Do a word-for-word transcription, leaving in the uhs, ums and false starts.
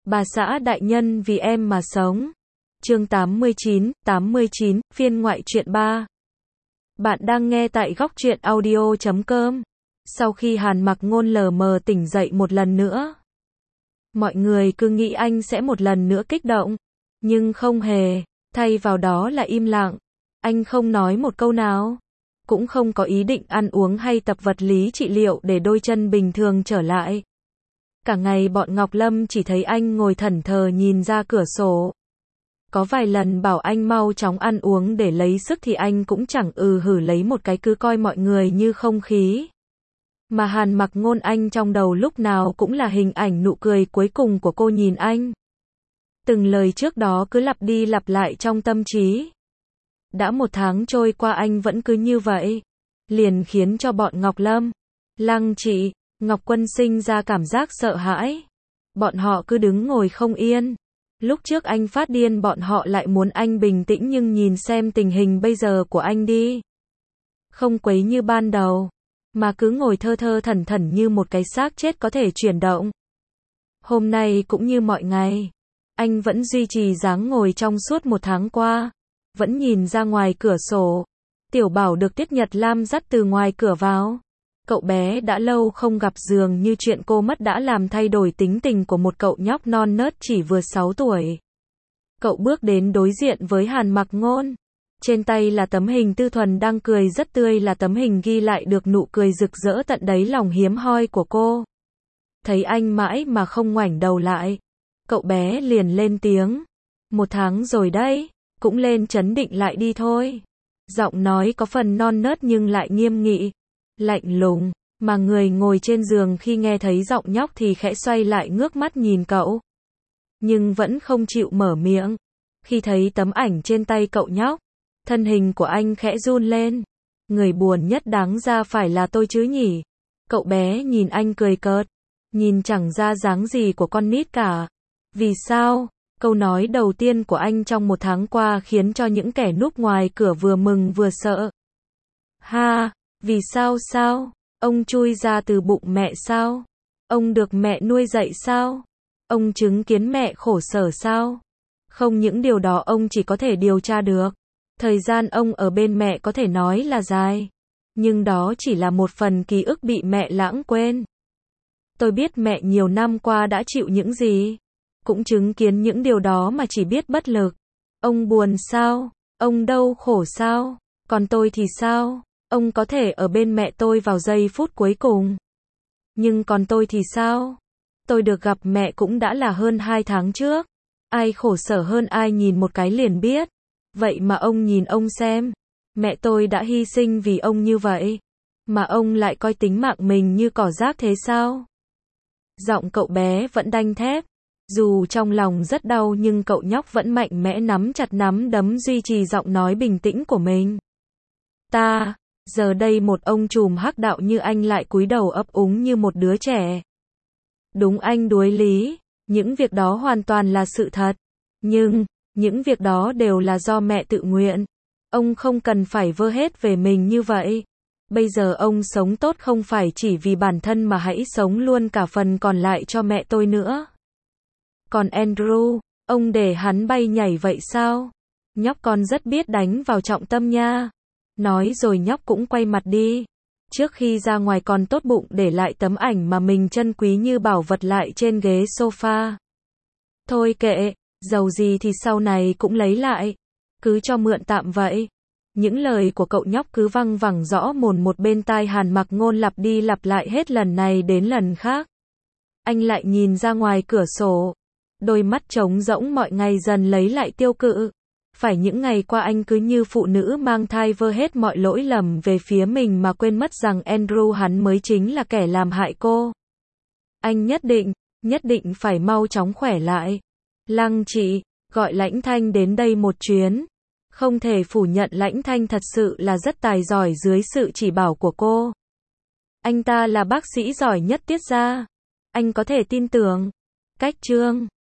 Bà xã đại nhân vì em mà sống. Chương tám mươi chín, tám mươi chín, phiên ngoại truyện ba. Bạn đang nghe tại góc truyện audio chấm com. Sau khi Hàn Mặc Ngôn lờ mờ tỉnh dậy một lần nữa, mọi người cứ nghĩ anh sẽ một lần nữa kích động, nhưng không hề, thay vào đó là im lặng. Anh không nói một câu nào, cũng không có ý định ăn uống hay tập vật lý trị liệu để đôi chân bình thường trở lại. Cả ngày bọn Ngọc Lâm chỉ thấy anh ngồi thẫn thờ nhìn ra cửa sổ. Có vài lần bảo anh mau chóng ăn uống để lấy sức thì anh cũng chẳng ừ hử lấy một cái, cứ coi mọi người như không khí. Mà Hàn Mặc Ngôn anh trong đầu lúc nào cũng là hình ảnh nụ cười cuối cùng của cô nhìn anh. Từng lời trước đó cứ lặp đi lặp lại trong tâm trí. Đã một tháng trôi qua anh vẫn cứ như vậy, liền khiến cho bọn Ngọc Lâm, Lăng Trị, Ngọc Quân sinh ra cảm giác sợ hãi. Bọn họ cứ đứng ngồi không yên. Lúc trước anh phát điên bọn họ lại muốn anh bình tĩnh, nhưng nhìn xem tình hình bây giờ của anh đi. Không quấy như ban đầu, mà cứ ngồi thơ thơ thẩn thẩn như một cái xác chết có thể chuyển động. Hôm nay cũng như mọi ngày, anh vẫn duy trì dáng ngồi trong suốt một tháng qua, vẫn nhìn ra ngoài cửa sổ. Tiểu Bảo được Tiết Nhật Lam dắt từ ngoài cửa vào. Cậu bé đã lâu không gặp, dường như chuyện cô mất đã làm thay đổi tính tình của một cậu nhóc non nớt chỉ vừa sáu tuổi. Cậu bước đến đối diện với Hàn Mặc Ngôn. Trên tay là tấm hình Tư Thuần đang cười rất tươi, là tấm hình ghi lại được nụ cười rực rỡ tận đáy lòng hiếm hoi của cô. Thấy anh mãi mà không ngoảnh đầu lại, cậu bé liền lên tiếng. Một tháng rồi đấy, cũng lên trấn định lại đi thôi. Giọng nói có phần non nớt nhưng lại nghiêm nghị, lạnh lùng, mà người ngồi trên giường khi nghe thấy giọng nhóc thì khẽ xoay lại ngước mắt nhìn cậu. Nhưng vẫn không chịu mở miệng. Khi thấy tấm ảnh trên tay cậu nhóc, thân hình của anh khẽ run lên. Người buồn nhất đáng ra phải là tôi chứ nhỉ? Cậu bé nhìn anh cười cợt, nhìn chẳng ra dáng gì của con nít cả. Vì sao? Câu nói đầu tiên của anh trong một tháng qua khiến cho những kẻ núp ngoài cửa vừa mừng vừa sợ. Ha! Vì sao sao? Ông chui ra từ bụng mẹ sao? Ông được mẹ nuôi dạy sao? Ông chứng kiến mẹ khổ sở sao? Không, những điều đó ông chỉ có thể điều tra được. Thời gian ông ở bên mẹ có thể nói là dài, nhưng đó chỉ là một phần ký ức bị mẹ lãng quên. Tôi biết mẹ nhiều năm qua đã chịu những gì, cũng chứng kiến những điều đó mà chỉ biết bất lực. Ông buồn sao? Ông đau khổ sao? Còn tôi thì sao? Ông có thể ở bên mẹ tôi vào giây phút cuối cùng. Nhưng còn tôi thì sao? Tôi được gặp mẹ cũng đã là hơn hai tháng trước. Ai khổ sở hơn ai nhìn một cái liền biết. Vậy mà ông nhìn ông xem. Mẹ tôi đã hy sinh vì ông như vậy, mà ông lại coi tính mạng mình như cỏ rác thế sao? Giọng cậu bé vẫn đanh thép. Dù trong lòng rất đau nhưng cậu nhóc vẫn mạnh mẽ nắm chặt nắm đấm duy trì giọng nói bình tĩnh của mình. Ta... Giờ đây một ông trùm hắc đạo như anh lại cúi đầu ấp úng như một đứa trẻ. Đúng, anh đuối lý, những việc đó hoàn toàn là sự thật. Nhưng, những việc đó đều là do mẹ tự nguyện. Ông không cần phải vơ hết về mình như vậy. Bây giờ ông sống tốt không phải chỉ vì bản thân mà hãy sống luôn cả phần còn lại cho mẹ tôi nữa. Còn Andrew, ông để hắn bay nhảy vậy sao? Nhóc con rất biết đánh vào trọng tâm nha. Nói rồi nhóc cũng quay mặt đi. Trước khi ra ngoài còn tốt bụng để lại tấm ảnh mà mình trân quý như bảo vật lại trên ghế sofa. Thôi kệ, dầu gì thì sau này cũng lấy lại. Cứ cho mượn tạm vậy. Những lời của cậu nhóc cứ văng vẳng rõ mồn một bên tai Hàn Mặc Ngôn, lặp đi lặp lại hết lần này đến lần khác. Anh lại nhìn ra ngoài cửa sổ. Đôi mắt trống rỗng mọi ngày dần lấy lại tiêu cự. Phải những ngày qua anh cứ như phụ nữ mang thai vơ hết mọi lỗi lầm về phía mình mà quên mất rằng Andrew hắn mới chính là kẻ làm hại cô. Anh nhất định, nhất định phải mau chóng khỏe lại. Lăng Trị, gọi Lãnh Thanh đến đây một chuyến. Không thể phủ nhận Lãnh Thanh thật sự là rất tài giỏi dưới sự chỉ bảo của cô. Anh ta là bác sĩ giỏi nhất Tiết gia. Anh có thể tin tưởng. Cách chương